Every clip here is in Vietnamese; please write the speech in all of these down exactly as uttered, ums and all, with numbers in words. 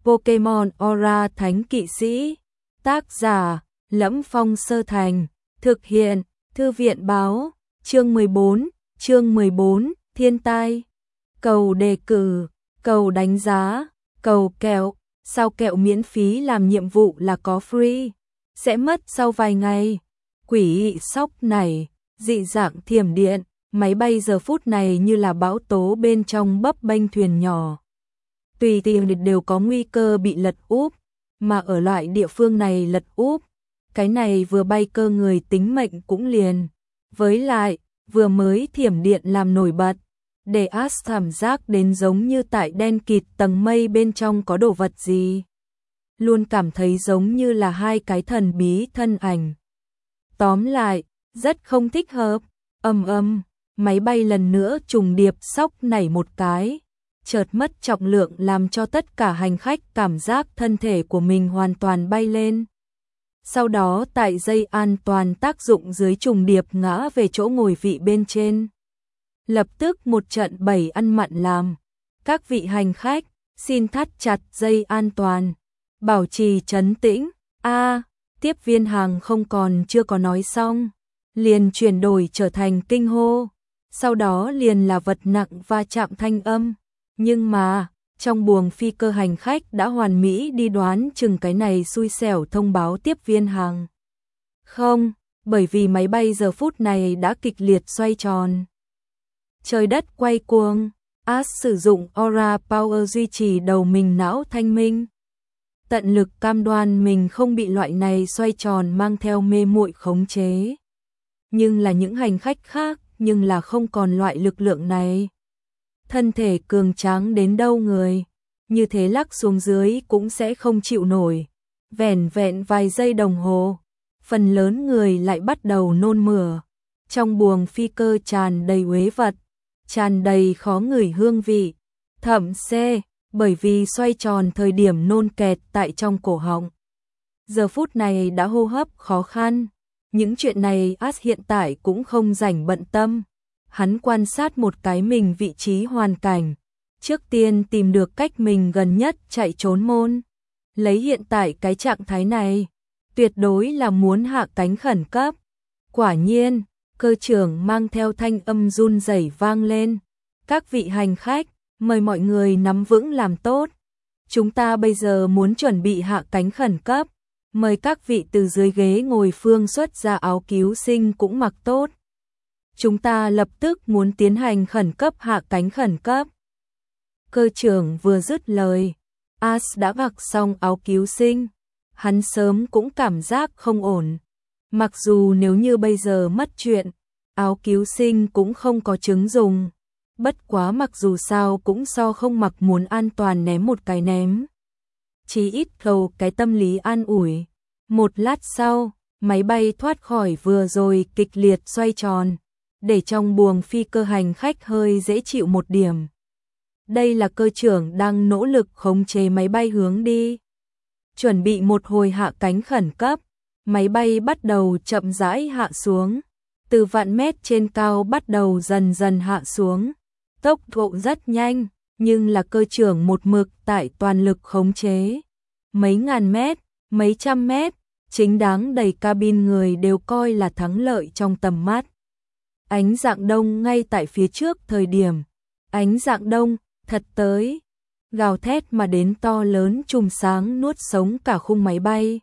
Pokemon Aura Thánh Kỵ Sĩ. Tác giả: Lẫm Phong Sơ Thành. Thực hiện: Thư viện báo. Chương mười bốn, chương mười bốn, Thiên tai. Cầu đề cử, cầu đánh giá, cầu kẹo. Sao kẹo miễn phí làm nhiệm vụ là có free, sẽ mất sau vài ngày. Quỷ ị sóc nảy, dị dạng thiểm điện, máy bay giờ phút này như là bão tố bên trong bấp bênh thuyền nhỏ. Tùy tiện đều có nguy cơ bị lật úp, mà ở loại địa phương này lật úp, cái này vừa bay cơ người tính mệnh cũng liền. Với lại, vừa mới thiểm điện làm nổi bật, để Ash cảm giác đến giống như tại đen kịt tầng mây bên trong có đồ vật gì. Luôn cảm thấy giống như là hai cái thần bí thân ảnh. Tóm lại, rất không thích hợp. Ầm ầm, máy bay lần nữa trùng điệp sóc nảy một cái, chợt mất trọng lượng làm cho tất cả hành khách cảm giác thân thể của mình hoàn toàn bay lên. Sau đó tại dây an toàn tác dụng dưới trùng điệp ngã về chỗ ngồi vị bên trên. Lập tức một trận bầy ăn mặn làm. Các vị hành khách, xin thắt chặt dây an toàn, bảo trì trấn tĩnh. A, tiếp viên hàng không còn chưa có nói xong, liền chuyển đổi trở thành kinh hô. Sau đó liền là vật nặng va chạm thanh âm. Nhưng mà, trong buồng phi cơ hành khách đã hoàn mỹ đi đoán chừng cái này xui xẻo thông báo tiếp viên hàng không, bởi vì máy bay giờ phút này đã kịch liệt xoay tròn. Trời đất quay cuồng, Ash sử dụng Aura Power duy trì đầu mình não thanh minh. Tận lực cam đoan mình không bị loại này xoay tròn mang theo mê muội khống chế. Nhưng là những hành khách khác, nhưng là không còn loại lực lượng này. Thân thể cường tráng đến đâu người, như thế lắc xuống dưới cũng sẽ không chịu nổi. Vẻn vẹn vài giây đồng hồ, phần lớn người lại bắt đầu nôn mửa. Trong buồng phi cơ tràn đầy uế vật, tràn đầy khó ngửi hương vị, thậm xê, bởi vì xoay tròn thời điểm nôn kẹt tại trong cổ họng. Giờ phút này đã hô hấp khó khăn, những chuyện này Ash hiện tại cũng không rảnh bận tâm. Hắn quan sát một cái mình vị trí hoàn cảnh, trước tiên tìm được cách mình gần nhất chạy trốn môn. Lấy hiện tại cái trạng thái này, tuyệt đối là muốn hạ cánh khẩn cấp. Quả nhiên, cơ trưởng mang theo thanh âm run rẩy vang lên. Các vị hành khách, mời mọi người nắm vững làm tốt. Chúng ta bây giờ muốn chuẩn bị hạ cánh khẩn cấp. Mời các vị từ dưới ghế ngồi phương xuất ra áo cứu sinh cũng mặc tốt. Chúng ta lập tức muốn tiến hành khẩn cấp hạ cánh khẩn cấp. Cơ trưởng vừa dứt lời, Ash đã mặc xong áo cứu sinh. Hắn sớm cũng cảm giác không ổn. Mặc dù nếu như bây giờ mất chuyện, áo cứu sinh cũng không có chứng dùng. Bất quá mặc dù sao cũng so không mặc muốn an toàn ném một cái ném. Chỉ ít cầu cái tâm lý an ủi. Một lát sau, máy bay thoát khỏi vừa rồi kịch liệt xoay tròn, để trong buồng phi cơ hành khách hơi dễ chịu một điểm. Đây là cơ trưởng đang nỗ lực khống chế máy bay hướng đi. Chuẩn bị một hồi hạ cánh khẩn cấp, máy bay bắt đầu chậm rãi hạ xuống. Từ vạn mét trên cao bắt đầu dần dần hạ xuống. Tốc độ rất nhanh, nhưng là cơ trưởng một mực tại toàn lực khống chế. Mấy ngàn mét, mấy trăm mét, chính đáng đầy cabin người đều coi là thắng lợi trong tầm mắt. Ánh dạng đông ngay tại phía trước thời điểm, ánh dạng đông thật tới, gào thét mà đến to lớn chùm sáng nuốt sống cả khung máy bay.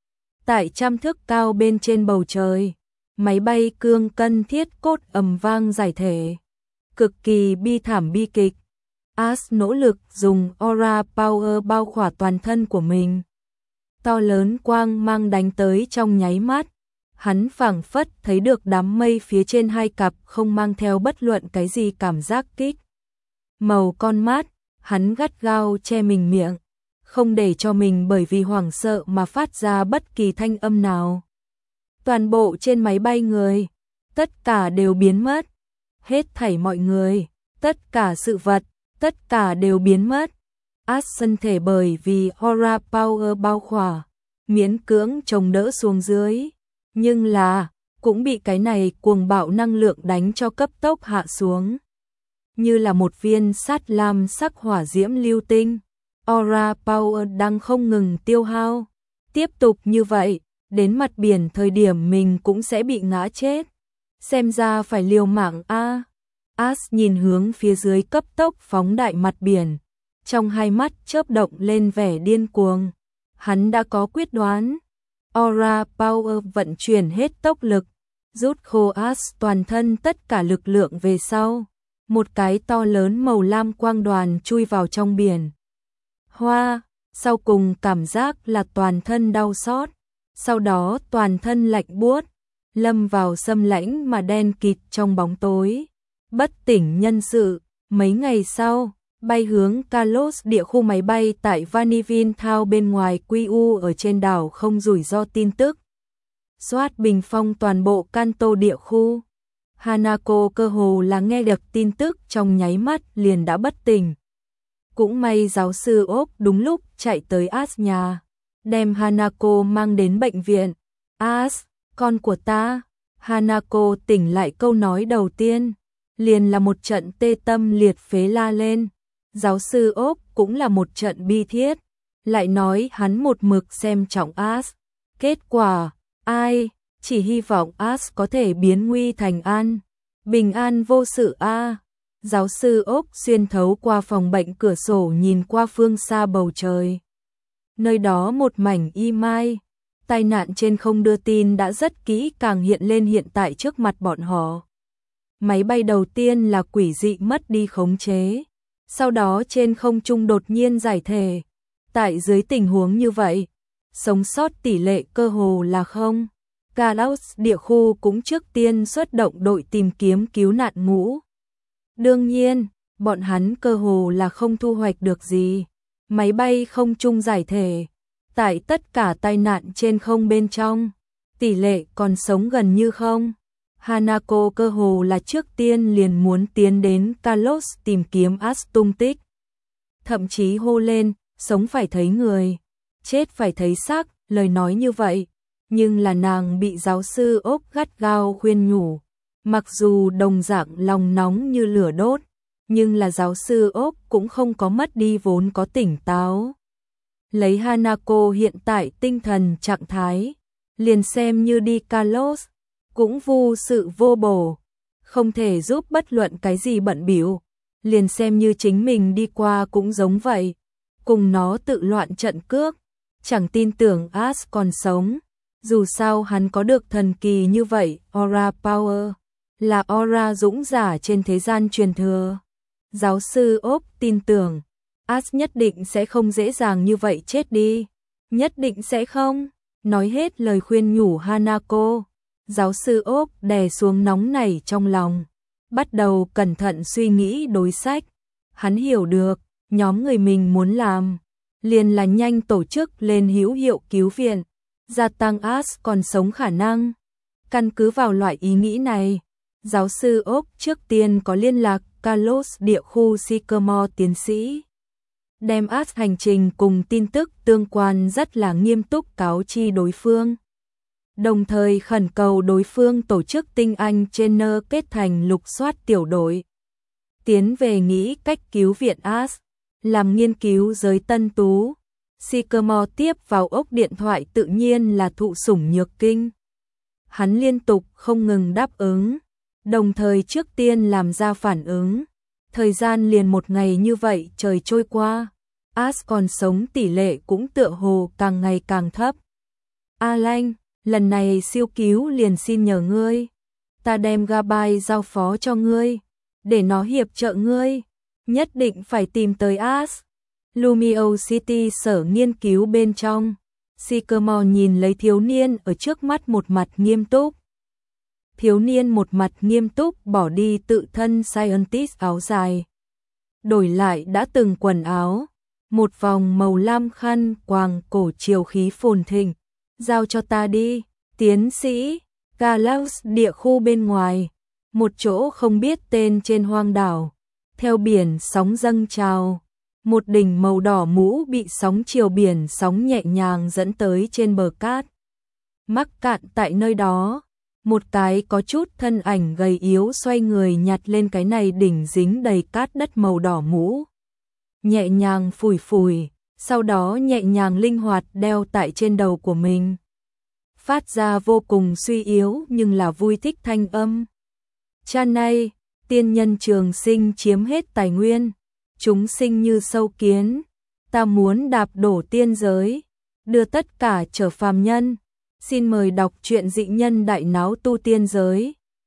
Tại trăm thước cao bên trên bầu trời, máy bay cương cân thiết cốt ầm vang giải thể. Cực kỳ bi thảm bi kịch. Ash nỗ lực dùng Aura Power bao khỏa toàn thân của mình. To lớn quang mang đánh tới trong nháy mắt. Hắn phảng phất thấy được đám mây phía trên hai cặp không mang theo bất luận cái gì cảm giác kích. Màu con mắt, hắn gắt gao che mình miệng, không để cho mình bởi vì hoảng sợ mà phát ra bất kỳ thanh âm nào. Toàn bộ trên máy bay người, tất cả đều biến mất. Hết thảy mọi người, tất cả sự vật, tất cả đều biến mất. Ash thân thể bởi vì Aura Power bao khỏa, miễn cưỡng chống đỡ xuống dưới. Nhưng là, cũng bị cái này cuồng bạo năng lượng đánh cho cấp tốc hạ xuống. Như là một viên sắt lam sắc hỏa diễm lưu tinh, Aura Power đang không ngừng tiêu hao. Tiếp tục như vậy, đến mặt biển thời điểm mình cũng sẽ bị ngã chết. Xem ra phải liều mạng a. Ash nhìn hướng phía dưới cấp tốc phóng đại mặt biển, trong hai mắt chớp động lên vẻ điên cuồng. Hắn đã có quyết đoán. Aura Power vận chuyển hết tốc lực, rút khô Ash toàn thân tất cả lực lượng về sau. Một cái to lớn màu lam quang đoàn chui vào trong biển. Hoa, sau cùng cảm giác là toàn thân đau xót, sau đó toàn thân lạnh buốt, lâm vào xâm lãnh mà đen kịt trong bóng tối. Bất tỉnh nhân sự, mấy ngày sau, bay hướng Kalos địa khu máy bay tại Vanillin Town bên ngoài quy u ở trên đảo không rủi ro tin tức. Soát bình phong toàn bộ Kanto địa khu. Hanako cơ hồ là nghe được tin tức trong nháy mắt liền đã bất tỉnh. Cũng may giáo sư ốp đúng lúc chạy tới Ash nhà, đem Hanako mang đến bệnh viện. Ash, con của ta. Hanako tỉnh lại câu nói đầu tiên, liền là một trận tê tâm liệt phế la lên. Giáo sư ốp cũng là một trận bi thiết, lại nói hắn một mực xem trọng Ash. Kết quả, ai, chỉ hy vọng Ash có thể biến nguy thành an, bình an vô sự a. Giáo sư ốp xuyên thấu qua phòng bệnh cửa sổ nhìn qua phương xa bầu trời. Nơi đó một mảnh y mai, tai nạn trên không đưa tin đã rất kỹ càng hiện lên hiện tại trước mặt bọn họ. Máy bay đầu tiên là quỷ dị mất đi khống chế, sau đó trên không trung đột nhiên giải thể. Tại dưới tình huống như vậy, sống sót tỷ lệ cơ hồ là không. Kalos địa khu cũng trước tiên xuất động đội tìm kiếm cứu nạn ngũ. Đương nhiên, bọn hắn cơ hồ là không thu hoạch được gì. Máy bay không trung giải thể, tại tất cả tai nạn trên không bên trong, tỷ lệ còn sống gần như không. Hanako cơ hồ là trước tiên liền muốn tiến đến Kalos tìm kiếm Ash tung tích. Thậm chí hô lên, sống phải thấy người, chết phải thấy xác, lời nói như vậy. Nhưng là nàng bị giáo sư ốp gắt gao khuyên nhủ. Mặc dù đồng dạng lòng nóng như lửa đốt, nhưng là giáo sư ốp cũng không có mất đi vốn có tỉnh táo. Lấy Hanako hiện tại tinh thần trạng thái, liền xem như đi Kalos, cũng vô sự vô bổ, không thể giúp bất luận cái gì bận bịu, liền xem như chính mình đi qua cũng giống vậy, cùng nó tự loạn trận cước, chẳng tin tưởng Ash còn sống, dù sao hắn có được thần kỳ như vậy, Aura Power, là Aura dũng giả trên thế gian truyền thừa. Giáo sư ốp tin tưởng, Ash nhất định sẽ không dễ dàng như vậy chết đi, nhất định sẽ không, nói hết lời khuyên nhủ Hanako. Giáo sư ốp đè xuống nóng nảy trong lòng, bắt đầu cẩn thận suy nghĩ đối sách. Hắn hiểu được, nhóm người mình muốn làm, liền là nhanh tổ chức lên hữu hiệu cứu viện, gia tăng Ash còn sống khả năng. Căn cứ vào loại ý nghĩ này, giáo sư ốp trước tiên có liên lạc Kalos địa khu Sycamore tiến sĩ. Đem Ash hành trình cùng tin tức tương quan rất là nghiêm túc cáo chi đối phương. Đồng thời khẩn cầu đối phương tổ chức tinh anh trainer kết thành lục soát tiểu đội. Tiến về nghĩ cách cứu viện Ash, làm nghiên cứu giới tân tú. Sycamore tiếp vào ốc điện thoại tự nhiên là thụ sủng nhược kinh. Hắn liên tục không ngừng đáp ứng, đồng thời trước tiên làm ra phản ứng. Thời gian liền một ngày như vậy trời trôi qua, Ash còn sống tỷ lệ cũng tựa hồ càng ngày càng thấp. Alan, lần này siêu cứu liền xin nhờ ngươi, ta đem Gabai giao phó cho ngươi, để nó hiệp trợ ngươi, nhất định phải tìm tới Ash. Lumio City sở nghiên cứu bên trong, Sycamore nhìn lấy thiếu niên ở trước mắt một mặt nghiêm túc. Thiếu niên một mặt nghiêm túc bỏ đi tự thân scientist áo dài, đổi lại đã từng quần áo, một vòng màu lam khăn quàng cổ chiều khí phồn thịnh. Giao cho ta đi, tiến sĩ. Kalos địa khu bên ngoài, một chỗ không biết tên trên hoang đảo, theo biển sóng dâng trào, một đỉnh màu đỏ mũ bị sóng chiều biển sóng nhẹ nhàng dẫn tới trên bờ cát. Mắc cạn tại nơi đó, một cái có chút thân ảnh gầy yếu xoay người nhặt lên cái này đỉnh dính đầy cát đất màu đỏ mũ. Nhẹ nhàng phủi phủi, sau đó nhẹ nhàng linh hoạt đeo tại trên đầu của mình. Phát ra vô cùng suy yếu nhưng là vui thích thanh âm. Cha này, tiên nhân trường sinh chiếm hết tài nguyên, chúng sinh như sâu kiến, ta muốn đạp đổ tiên giới, đưa tất cả trở phàm nhân. Xin mời đọc truyện Dị Nhân Đại Náo Tu Tiên Giới.